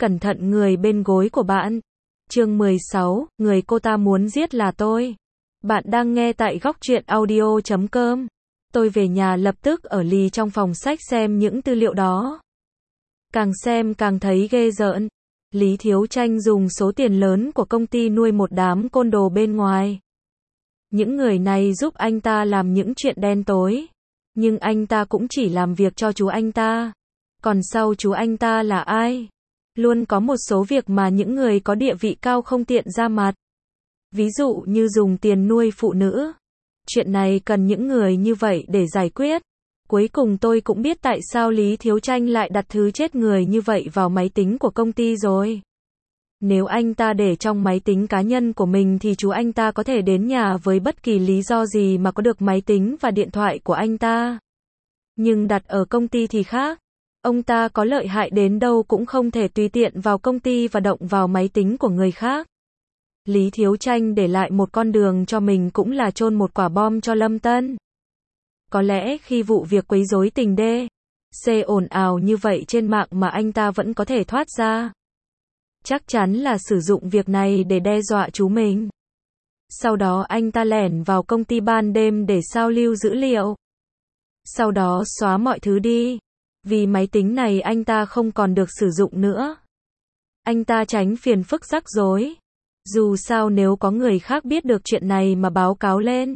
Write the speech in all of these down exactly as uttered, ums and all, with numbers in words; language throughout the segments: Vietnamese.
cẩn thận người bên gối của bạn. Chương mười sáu, người cô ta muốn giết là tôi. Bạn đang nghe tại góc truyện audio chấm com. Tôi về nhà lập tức ở lì trong phòng sách xem những tư liệu đó. Càng xem càng thấy ghê rợn. Lý Thiếu Tranh dùng số tiền lớn của công ty nuôi một đám côn đồ bên ngoài. Những người này giúp anh ta làm những chuyện đen tối. Nhưng anh ta cũng chỉ làm việc cho chú anh ta. Còn sau chú anh ta là ai? Luôn có một số việc mà những người có địa vị cao không tiện ra mặt. Ví dụ như dùng tiền nuôi phụ nữ. Chuyện này cần những người như vậy để giải quyết. Cuối cùng tôi cũng biết tại sao Lý Thiếu Tranh lại đặt thứ chết người như vậy vào máy tính của công ty rồi. Nếu anh ta để trong máy tính cá nhân của mình thì chú anh ta có thể đến nhà với bất kỳ lý do gì mà có được máy tính và điện thoại của anh ta. Nhưng đặt ở công ty thì khác. Ông ta có lợi hại đến đâu cũng không thể tùy tiện vào công ty và động vào máy tính của người khác. Lý Thiếu Tranh để lại một con đường cho mình cũng là chôn một quả bom cho Lâm Tân. Có lẽ khi vụ việc quấy rối tình đê xê ồn ào như vậy trên mạng mà anh ta vẫn có thể thoát ra. Chắc chắn là sử dụng việc này để đe dọa chú mình. Sau đó anh ta lẻn vào công ty ban đêm để sao lưu dữ liệu. Sau đó xóa mọi thứ đi. Vì máy tính này anh ta không còn được sử dụng nữa. Anh ta tránh phiền phức rắc rối. Dù sao nếu có người khác biết được chuyện này mà báo cáo lên,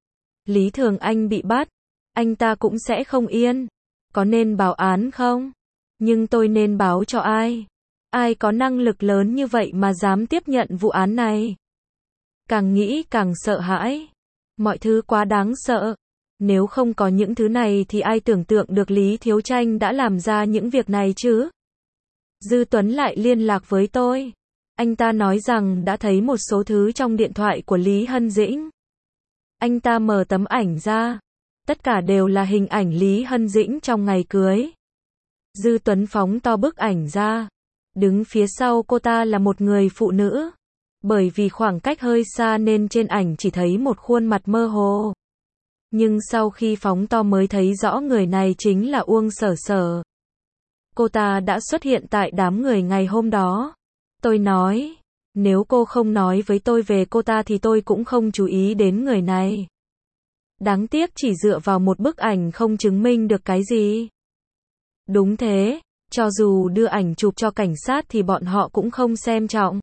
Lý Thường Anh bị bắt, anh ta cũng sẽ không yên. Có nên báo án không? Nhưng tôi nên báo cho ai? Ai có năng lực lớn như vậy mà dám tiếp nhận vụ án này? Càng nghĩ càng sợ hãi. Mọi thứ quá đáng sợ. Nếu không có những thứ này thì ai tưởng tượng được Lý Thiếu Tranh đã làm ra những việc này chứ? Dư Tuấn lại liên lạc với tôi. Anh ta nói rằng đã thấy một số thứ trong điện thoại của Lý Hân Dĩnh. Anh ta mở tấm ảnh ra. Tất cả đều là hình ảnh Lý Hân Dĩnh trong ngày cưới. Dư Tuấn phóng to bức ảnh ra. Đứng phía sau cô ta là một người phụ nữ. Bởi vì khoảng cách hơi xa nên trên ảnh chỉ thấy một khuôn mặt mơ hồ. Nhưng sau khi phóng to mới thấy rõ người này chính là Uông Sở Sở. Cô ta đã xuất hiện tại đám người ngày hôm đó. Tôi nói, nếu cô không nói với tôi về cô ta thì tôi cũng không chú ý đến người này. Đáng tiếc chỉ dựa vào một bức ảnh không chứng minh được cái gì. Đúng thế, cho dù đưa ảnh chụp cho cảnh sát thì bọn họ cũng không xem trọng.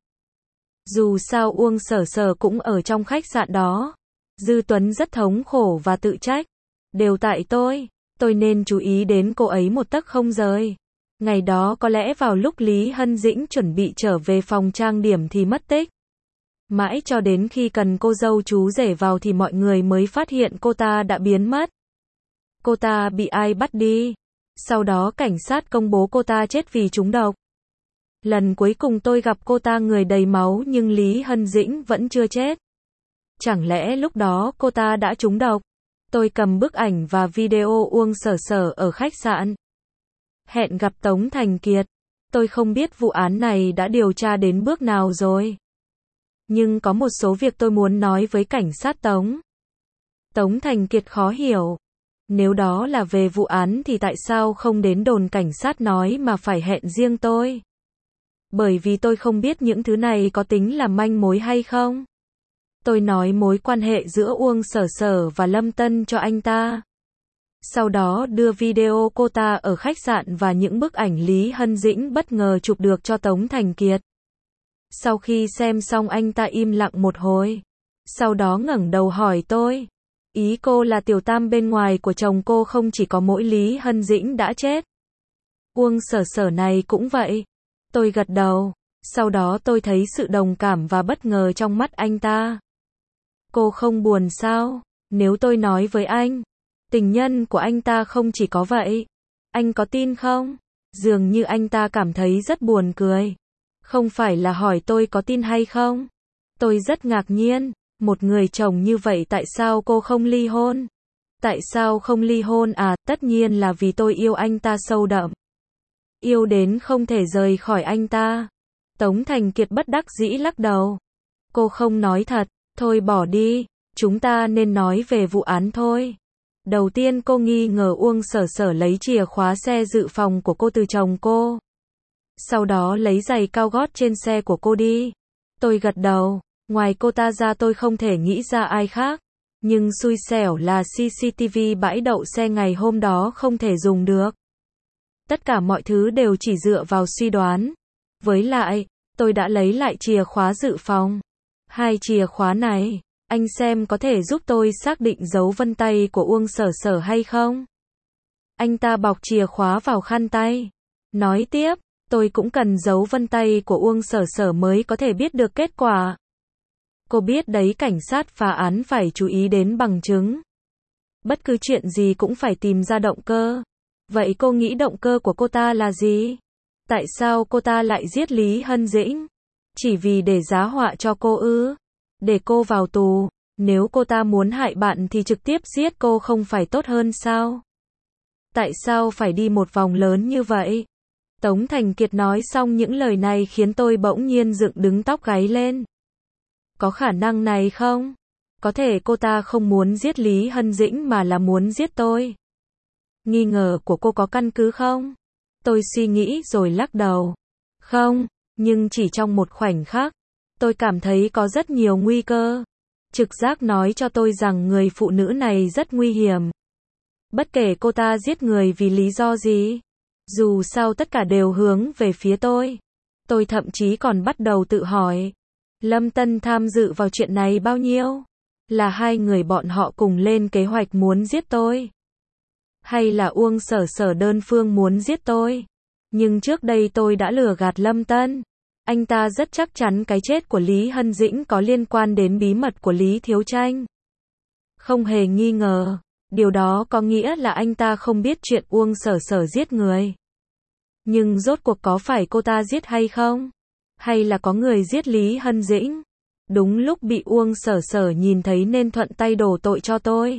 Dù sao Uông Sở Sở cũng ở trong khách sạn đó. Dư Tuấn rất thống khổ và tự trách. Đều tại tôi, tôi nên chú ý đến cô ấy một tấc không rời. Ngày đó có lẽ vào lúc Lý Hân Dĩnh chuẩn bị trở về phòng trang điểm thì mất tích. Mãi cho đến khi cần cô dâu chú rể vào thì mọi người mới phát hiện cô ta đã biến mất. Cô ta bị ai bắt đi? Sau đó cảnh sát công bố cô ta chết vì trúng độc. Lần cuối cùng tôi gặp cô ta người đầy máu nhưng Lý Hân Dĩnh vẫn chưa chết. Chẳng lẽ lúc đó cô ta đã trúng độc? Tôi cầm bức ảnh và video Uông Sở Sở ở khách sạn. Hẹn gặp Tống Thành Kiệt. Tôi không biết vụ án này đã điều tra đến bước nào rồi. Nhưng có một số việc tôi muốn nói với cảnh sát Tống. Tống Thành Kiệt khó hiểu. Nếu đó là về vụ án thì tại sao không đến đồn cảnh sát nói mà phải hẹn riêng tôi? Bởi vì tôi không biết những thứ này có tính là manh mối hay không. Tôi nói mối quan hệ giữa Uông Sở Sở và Lâm Tân cho anh ta. Sau đó đưa video cô ta ở khách sạn và những bức ảnh Lý Hân Dĩnh bất ngờ chụp được cho Tống Thành Kiệt. Sau khi xem xong anh ta im lặng một hồi. Sau đó ngẩng đầu hỏi tôi. Ý cô là tiểu tam bên ngoài của chồng cô không chỉ có mỗi Lý Hân Dĩnh đã chết. Uông Sở Sở này cũng vậy. Tôi gật đầu. Sau đó tôi thấy sự đồng cảm và bất ngờ trong mắt anh ta. Cô không buồn sao? Nếu tôi nói với anh, tình nhân của anh ta không chỉ có vậy, anh có tin không? Dường như anh ta cảm thấy rất buồn cười. Không phải là hỏi tôi có tin hay không? Tôi rất ngạc nhiên, một người chồng như vậy tại sao cô không ly hôn? Tại sao không ly hôn à? Tất nhiên là vì tôi yêu anh ta sâu đậm. Yêu đến không thể rời khỏi anh ta. Tống Thành Kiệt bất đắc dĩ lắc đầu. Cô không nói thật, thôi bỏ đi, chúng ta nên nói về vụ án thôi. Đầu tiên cô nghi ngờ Uông Sở Sở lấy chìa khóa xe dự phòng của cô từ chồng cô. Sau đó lấy giày cao gót trên xe của cô đi. Tôi gật đầu. Ngoài cô ta ra tôi không thể nghĩ ra ai khác. Nhưng xui xẻo là xê xê tê vê bãi đậu xe ngày hôm đó không thể dùng được. Tất cả mọi thứ đều chỉ dựa vào suy đoán. Với lại, tôi đã lấy lại chìa khóa dự phòng. Hai chìa khóa này, anh xem có thể giúp tôi xác định dấu vân tay của Uông Sở Sở hay không? Anh ta bọc chìa khóa vào khăn tay. Nói tiếp, tôi cũng cần dấu vân tay của Uông Sở Sở mới có thể biết được kết quả. Cô biết đấy, cảnh sát phá án phải chú ý đến bằng chứng. Bất cứ chuyện gì cũng phải tìm ra động cơ. Vậy cô nghĩ động cơ của cô ta là gì? Tại sao cô ta lại giết Lý Hân Dĩnh? Chỉ vì để giá họa cho cô ư? Để cô vào tù. Nếu cô ta muốn hại bạn thì trực tiếp giết cô không phải tốt hơn sao? Tại sao phải đi một vòng lớn như vậy? Tống Thành Kiệt nói xong những lời này khiến tôi bỗng nhiên dựng đứng tóc gáy lên. Có khả năng này không? Có thể cô ta không muốn giết Lý Hân Dĩnh mà là muốn giết tôi. Nghi ngờ của cô có căn cứ không? Tôi suy nghĩ rồi lắc đầu. Không, nhưng chỉ trong một khoảnh khắc, tôi cảm thấy có rất nhiều nguy cơ. Trực giác nói cho tôi rằng người phụ nữ này rất nguy hiểm. Bất kể cô ta giết người vì lý do gì, dù sao tất cả đều hướng về phía tôi. Tôi thậm chí còn bắt đầu tự hỏi, Lâm Tân tham dự vào chuyện này bao nhiêu? Là hai người bọn họ cùng lên kế hoạch muốn giết tôi? Hay là Uông Sở Sở đơn phương muốn giết tôi? Nhưng trước đây tôi đã lừa gạt Lâm Tân. Anh ta rất chắc chắn cái chết của Lý Hân Dĩnh có liên quan đến bí mật của Lý Thiếu Tranh. Không hề nghi ngờ. Điều đó có nghĩa là anh ta không biết chuyện Uông Sở Sở giết người. Nhưng rốt cuộc có phải cô ta giết hay không? Hay là có người giết Lý Hân Dĩnh? Đúng lúc bị Uông Sở Sở nhìn thấy nên thuận tay đổ tội cho tôi.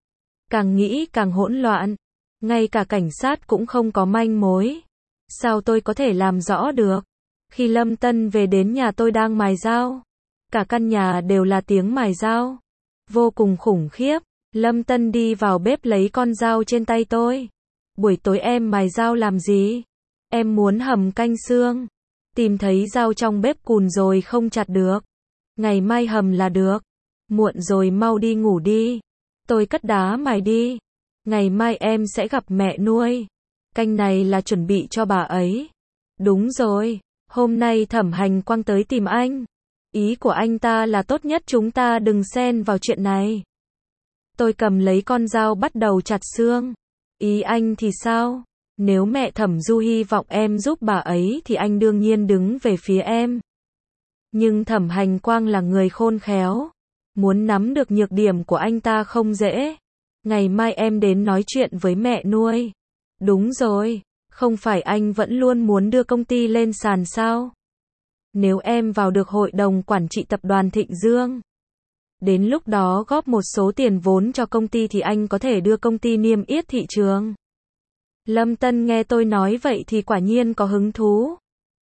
Càng nghĩ càng hỗn loạn. Ngay cả cảnh sát cũng không có manh mối. Sao tôi có thể làm rõ được? Khi Lâm Tân về đến nhà tôi đang mài dao. Cả căn nhà đều là tiếng mài dao. Vô cùng khủng khiếp. Lâm Tân đi vào bếp lấy con dao trên tay tôi. Buổi tối em mài dao làm gì? Em muốn hầm canh xương. Tìm thấy dao trong bếp cùn rồi không chặt được. Ngày mai hầm là được. Muộn rồi, mau đi ngủ đi. Tôi cất đá mài đi. Ngày mai em sẽ gặp mẹ nuôi. Canh này là chuẩn bị cho bà ấy. Đúng rồi, hôm nay Thẩm Hành Quang tới tìm anh. Ý của anh ta là tốt nhất chúng ta đừng xen vào chuyện này. Tôi cầm lấy con dao bắt đầu chặt xương. Ý anh thì sao? Nếu mẹ Thẩm Du hy vọng em giúp bà ấy thì anh đương nhiên đứng về phía em. Nhưng Thẩm Hành Quang là người khôn khéo. Muốn nắm được nhược điểm của anh ta không dễ. Ngày mai em đến nói chuyện với mẹ nuôi. Đúng rồi, không phải anh vẫn luôn muốn đưa công ty lên sàn sao? Nếu em vào được hội đồng quản trị tập đoàn Thịnh Dương, đến lúc đó góp một số tiền vốn cho công ty thì anh có thể đưa công ty niêm yết thị trường. Lâm Tân nghe tôi nói vậy thì quả nhiên có hứng thú.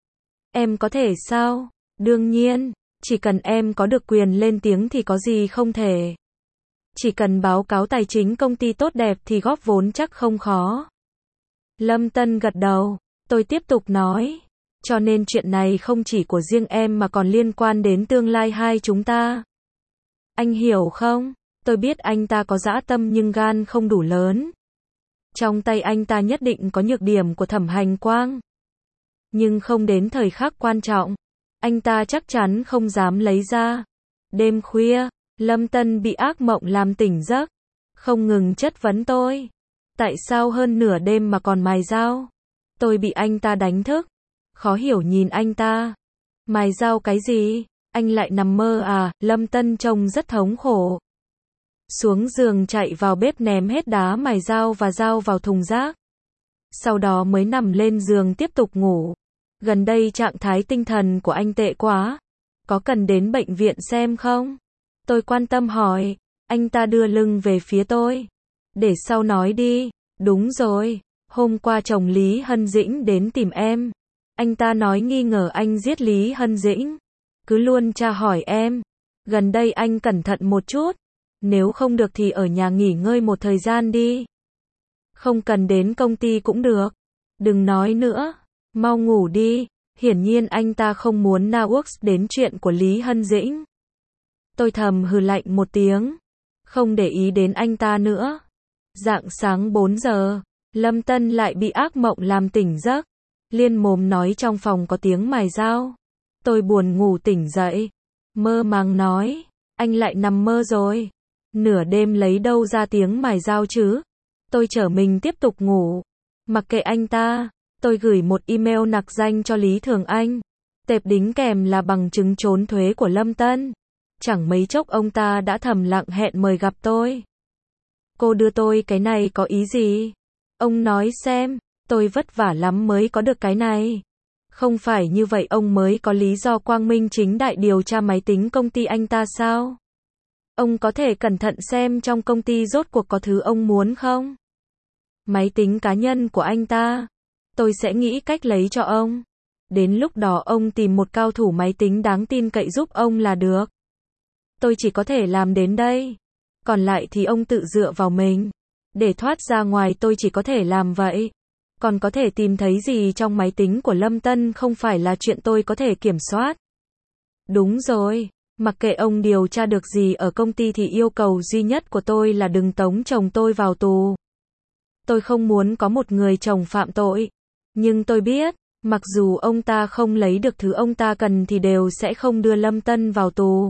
Em có thể sao? Đương nhiên, chỉ cần em có được quyền lên tiếng thì có gì không thể. Chỉ cần báo cáo tài chính công ty tốt đẹp thì góp vốn chắc không khó. Lâm Tân gật đầu, tôi tiếp tục nói. Cho nên chuyện này không chỉ của riêng em mà còn liên quan đến tương lai hai chúng ta. Anh hiểu không? Tôi biết anh ta có dã tâm nhưng gan không đủ lớn. Trong tay anh ta nhất định có nhược điểm của Thẩm Hành Quang. Nhưng không đến thời khắc quan trọng, anh ta chắc chắn không dám lấy ra. Đêm khuya, Lâm Tân bị ác mộng làm tỉnh giấc. Không ngừng chất vấn tôi. Tại sao hơn nửa đêm mà còn mài dao? Tôi bị anh ta đánh thức. Khó hiểu nhìn anh ta. Mài dao cái gì? Anh lại nằm mơ à? Lâm Tân trông rất thống khổ. Xuống giường chạy vào bếp ném hết đá mài dao và dao vào thùng rác. Sau đó mới nằm lên giường tiếp tục ngủ. Gần đây trạng thái tinh thần của anh tệ quá. Có cần đến bệnh viện xem không? Tôi quan tâm hỏi. Anh ta đưa lưng về phía tôi. Để sau nói đi. Đúng rồi. Hôm qua chồng Lý Hân Dĩnh đến tìm em. Anh ta nói nghi ngờ anh giết Lý Hân Dĩnh. Cứ luôn tra hỏi em. Gần đây anh cẩn thận một chút. Nếu không được thì ở nhà nghỉ ngơi một thời gian đi. Không cần đến công ty cũng được. Đừng nói nữa. Mau ngủ đi. Hiển nhiên anh ta không muốn networks đến chuyện của Lý Hân Dĩnh. Tôi thầm hừ lạnh một tiếng, không để ý đến anh ta nữa. Rạng sáng bốn giờ, Lâm Tân lại bị ác mộng làm tỉnh giấc. Liên mồm nói trong phòng có tiếng mài dao. Tôi buồn ngủ tỉnh dậy, mơ màng nói, anh lại nằm mơ rồi. Nửa đêm lấy đâu ra tiếng mài dao chứ? Tôi trở mình tiếp tục ngủ. Mặc kệ anh ta, tôi gửi một email nặc danh cho Lý Thường Anh. Tệp đính kèm là bằng chứng trốn thuế của Lâm Tân. Chẳng mấy chốc ông ta đã thầm lặng hẹn mời gặp tôi. Cô đưa tôi cái này có ý gì? Ông nói xem, tôi vất vả lắm mới có được cái này. Không phải như vậy ông mới có lý do quang minh chính đại điều tra máy tính công ty anh ta sao? Ông có thể cẩn thận xem trong công ty rốt cuộc có thứ ông muốn không? Máy tính cá nhân của anh ta, tôi sẽ nghĩ cách lấy cho ông. Đến lúc đó ông tìm một cao thủ máy tính đáng tin cậy giúp ông là được. Tôi chỉ có thể làm đến đây. Còn lại thì ông tự dựa vào mình. Để thoát ra ngoài tôi chỉ có thể làm vậy. Còn có thể tìm thấy gì trong máy tính của Lâm Tân không phải là chuyện tôi có thể kiểm soát. Đúng rồi, mặc kệ ông điều tra được gì ở công ty thì yêu cầu duy nhất của tôi là đừng tống chồng tôi vào tù. Tôi không muốn có một người chồng phạm tội. Nhưng tôi biết, mặc dù ông ta không lấy được thứ ông ta cần thì đều sẽ không đưa Lâm Tân vào tù.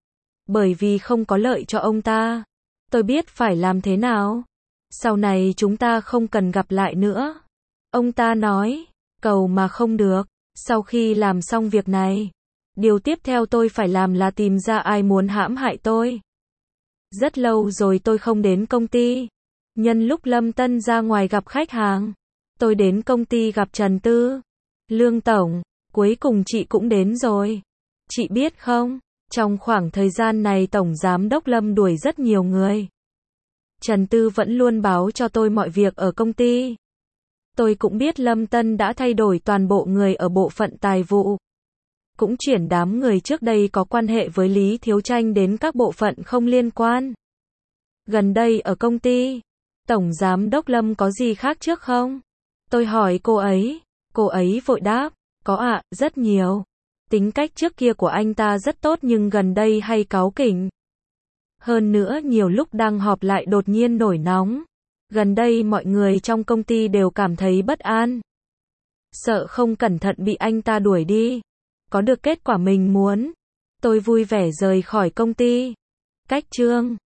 Bởi vì không có lợi cho ông ta. Tôi biết phải làm thế nào. Sau này chúng ta không cần gặp lại nữa. Ông ta nói, cầu mà không được. Sau khi làm xong việc này, điều tiếp theo tôi phải làm là tìm ra ai muốn hãm hại tôi. Rất lâu rồi tôi không đến công ty. Nhân lúc Lâm Tân ra ngoài gặp khách hàng, tôi đến công ty gặp Trần Tư. Lương Tổng, cuối cùng chị cũng đến rồi. Chị biết không, trong khoảng thời gian này Tổng Giám đốc Lâm đuổi rất nhiều người. Trần Tư vẫn luôn báo cho tôi mọi việc ở công ty. Tôi cũng biết Lâm Tân đã thay đổi toàn bộ người ở bộ phận tài vụ. Cũng chuyển đám người trước đây có quan hệ với Lý Thiếu Tranh đến các bộ phận không liên quan. Gần đây ở công ty, Tổng Giám đốc Lâm có gì khác trước không? Tôi hỏi cô ấy. Cô ấy vội đáp, có ạ, rất nhiều. Tính cách trước kia của anh ta rất tốt nhưng gần đây hay cáu kỉnh. Hơn nữa nhiều lúc đang họp lại đột nhiên nổi nóng. Gần đây mọi người trong công ty đều cảm thấy bất an. Sợ không cẩn thận bị anh ta đuổi đi. Có được kết quả mình muốn. Tôi vui vẻ rời khỏi công ty. Cách chương